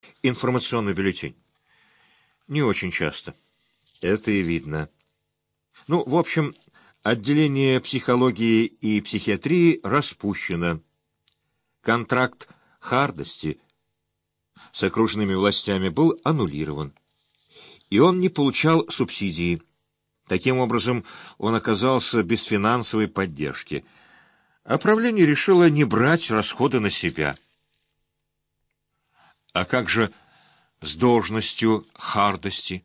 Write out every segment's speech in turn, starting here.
информационный бюллетень? Не очень часто. Это и видно. Ну, в общем, отделение психологии и психиатрии распущено. Контракт Хардости с окружными властями был аннулирован, и он не получал субсидии. Таким образом, он оказался без финансовой поддержки. А правление решило не брать расходы на себя. А как же с должностью Хардости?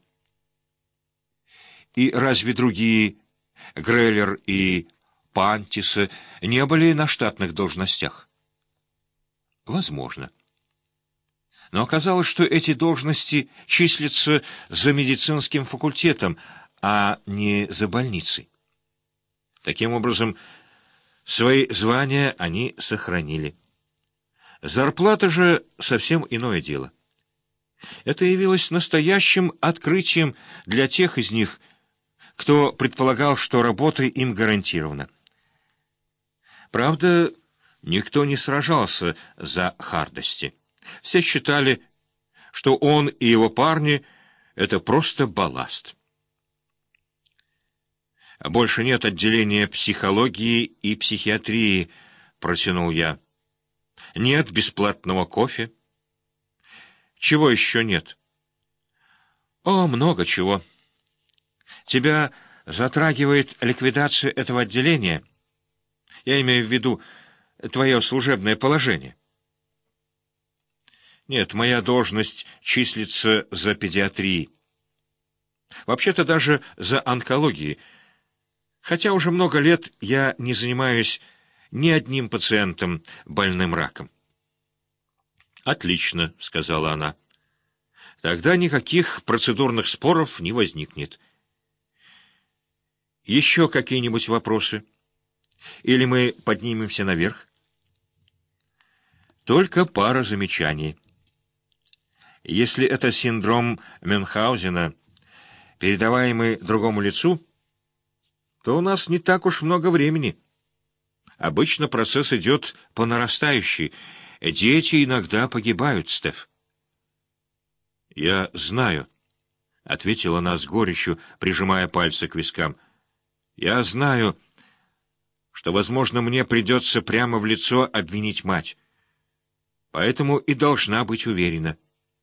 И разве другие, Греллер и Пантисы, не были на штатных должностях? Возможно. Но оказалось, что эти должности числятся за медицинским факультетом, а не за больницей. Таким образом, свои звания они сохранили. Зарплата же совсем иное дело. Это явилось настоящим открытием для тех из них, кто предполагал, что работа им гарантирована. Правда, никто не сражался за Хардости. Все считали, что он и его парни — это просто балласт. «Больше нет отделения психологии и психиатрии», — протянул я. «Нет бесплатного кофе». «Чего еще нет?» «О, много чего. Тебя затрагивает ликвидация этого отделения. Я имею в виду твое служебное положение». «Нет, моя должность числится за педиатрией. Вообще-то даже за онкологией. Хотя уже много лет я не занимаюсь ни одним пациентом, больным раком». «Отлично», — сказала она. «Тогда никаких процедурных споров не возникнет. Еще какие-нибудь вопросы? Или мы поднимемся наверх?» «Только пара замечаний. Если это синдром Мюнхгаузена, передаваемый другому лицу, то у нас не так уж много времени. Обычно процесс идет по нарастающей. Дети иногда погибают, Стеф». «Я знаю», — ответила она с горечью, прижимая пальцы к вискам. «Я знаю, что, возможно, мне придется прямо в лицо обвинить мать. Поэтому и должна быть уверена».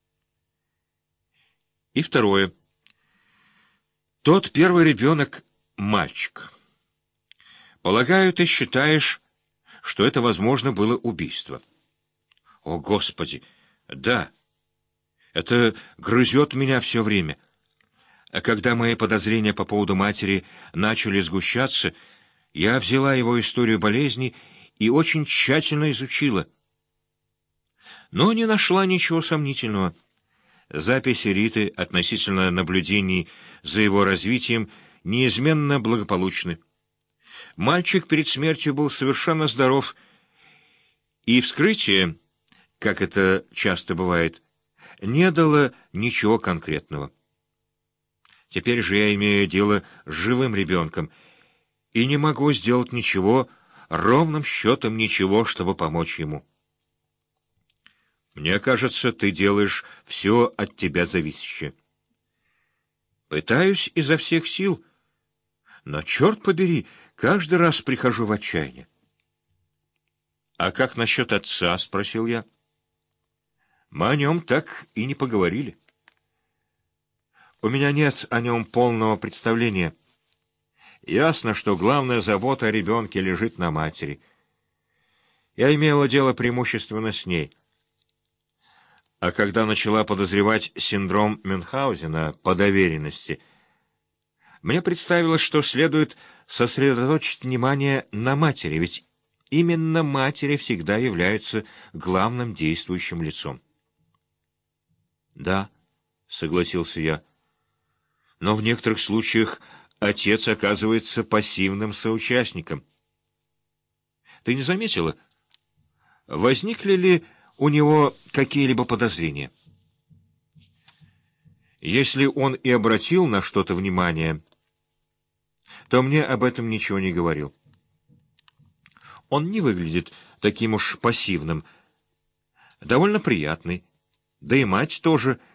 И второе. Тот первый ребенок — мальчик. Полагаю, ты считаешь, что это, возможно, было убийство? О, Господи! Да. Это грызет меня все время. А когда мои подозрения по поводу матери начали сгущаться, я взяла его историю болезни и очень тщательно изучила. Но не нашла ничего сомнительного. Записи Риты относительно наблюдений за его развитием неизменно благополучны. Мальчик перед смертью был совершенно здоров, и вскрытие, как это часто бывает, не дало ничего конкретного. Теперь же я имею дело с живым ребенком и не могу сделать ничего, ровным счетом ничего, чтобы помочь ему. Мне кажется, ты делаешь все от тебя зависящее. Пытаюсь изо всех сил, но, черт побери, каждый раз прихожу в отчаяние. «А как насчет отца?» — спросил я. «Мы о нем так и не поговорили. У меня нет о нем полного представления. Ясно, что главная забота о ребенке лежит на матери. Я имела дело преимущественно с ней. А когда начала подозревать синдром Мюнхгаузена по доверенности, мне представилось, что следует сосредоточить внимание на матери, ведь именно матери всегда являются главным действующим лицом». «Да», — согласился я, — «но в некоторых случаях отец оказывается пассивным соучастником. Ты не заметила, возникли ли у него какие-либо подозрения? Если он и обратил на что-то внимание, то мне об этом ничего не говорил. Он не выглядит таким уж пассивным, довольно приятный. Да и мать тоже